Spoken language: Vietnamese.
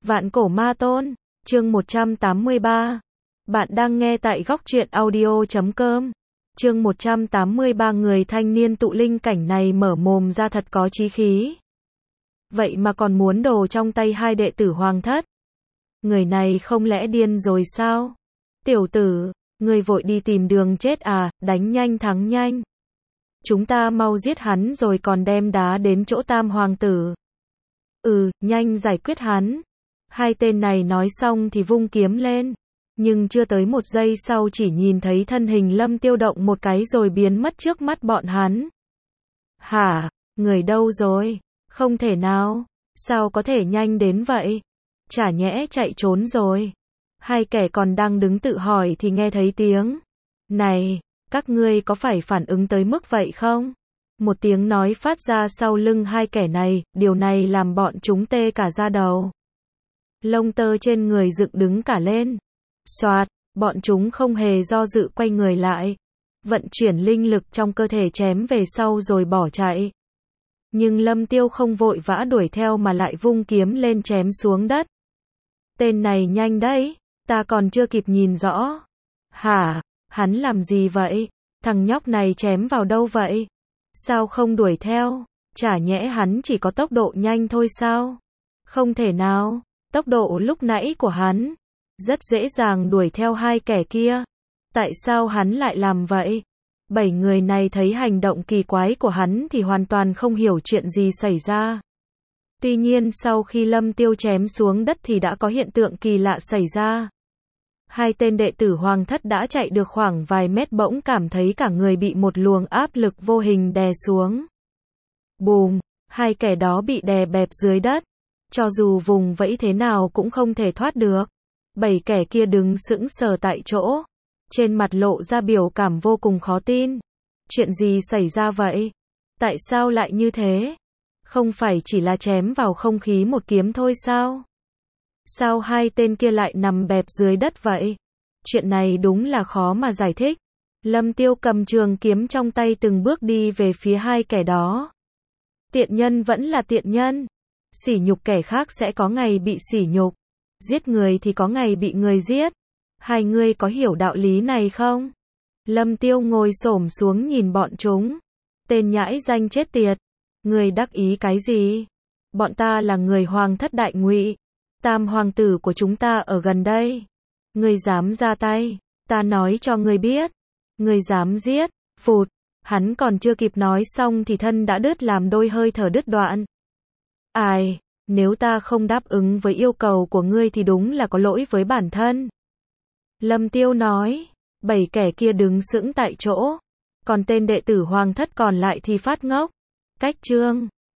Vạn cổ ma tôn, chương 183. Bạn đang nghe tại góc truyện audio.com. Chương 183 người thanh niên tụ linh cảnh này mở mồm ra thật có chí khí. Vậy mà còn muốn đồ trong tay hai đệ tử hoàng thất. Người này không lẽ điên rồi sao? Tiểu tử, người vội đi tìm đường chết à, đánh nhanh thắng nhanh. Chúng ta mau giết hắn rồi còn đem đá đến chỗ tam hoàng tử. Nhanh giải quyết hắn. Hai tên này nói xong thì vung kiếm lên. Nhưng chưa tới một giây sau chỉ nhìn thấy thân hình Lâm Tiêu động một cái rồi biến mất trước mắt bọn hắn. Hả? Người đâu rồi? Không thể nào. Sao có thể nhanh đến vậy? Chả nhẽ chạy trốn rồi. Hai kẻ còn đang đứng tự hỏi thì nghe thấy tiếng. Này, các ngươi có phải phản ứng tới mức vậy không? Một tiếng nói phát ra sau lưng hai kẻ này, điều này làm bọn chúng tê cả da đầu. Lông tơ trên người dựng đứng cả lên. Soạt, bọn chúng không hề do dự quay người lại. Vận chuyển linh lực trong cơ thể chém về sau rồi bỏ chạy. Nhưng Lâm Tiêu không vội vã đuổi theo mà lại vung kiếm lên chém xuống đất. Tên này nhanh đấy, ta còn chưa kịp nhìn rõ. Hả, hắn làm gì vậy? Thằng nhóc này chém vào đâu vậy? Sao không đuổi theo? Chả nhẽ hắn chỉ có tốc độ nhanh thôi sao? Không thể nào, tốc độ lúc nãy của hắn rất dễ dàng đuổi theo hai kẻ kia. Tại sao hắn lại làm vậy? Bảy người này thấy hành động kỳ quái của hắn thì hoàn toàn không hiểu chuyện gì xảy ra. Tuy nhiên sau khi Lâm Tiêu chém xuống đất thì đã có hiện tượng kỳ lạ xảy ra. Hai tên đệ tử hoàng thất đã chạy được khoảng vài mét bỗng cảm thấy cả người bị một luồng áp lực vô hình đè xuống. Bùm, hai kẻ đó bị đè bẹp dưới đất. Cho dù vùng vẫy thế nào cũng không thể thoát được. Bảy kẻ kia đứng sững sờ tại chỗ. Trên mặt lộ ra biểu cảm vô cùng khó tin. Chuyện gì xảy ra vậy? Tại sao lại như thế? Không phải chỉ là chém vào không khí một kiếm thôi sao? Sao hai tên kia lại nằm bẹp dưới đất vậy? Chuyện này đúng là khó mà giải thích. Lâm Tiêu cầm trường kiếm trong tay từng bước đi về phía hai kẻ đó. Tiện nhân vẫn là tiện nhân. Sỉ nhục kẻ khác sẽ có ngày bị sỉ nhục. Giết người thì có ngày bị người giết. Hai ngươi có hiểu đạo lý này không? Lâm Tiêu ngồi xổm xuống nhìn bọn chúng. Tên nhãi danh chết tiệt. Ngươi đắc ý cái gì? Bọn ta là người hoàng thất Đại Ngụy. Tam hoàng tử của chúng ta ở gần đây. Ngươi dám ra tay, ta nói cho ngươi biết. Ngươi dám giết, phụt. Hắn còn chưa kịp nói xong thì thân đã đứt làm đôi, hơi thở đứt đoạn. Ai, nếu ta không đáp ứng với yêu cầu của ngươi thì đúng là có lỗi với bản thân. Lâm Tiêu nói. Bảy kẻ kia đứng sững tại chỗ. Còn tên đệ tử hoàng thất còn lại thì phát ngốc. Cách chương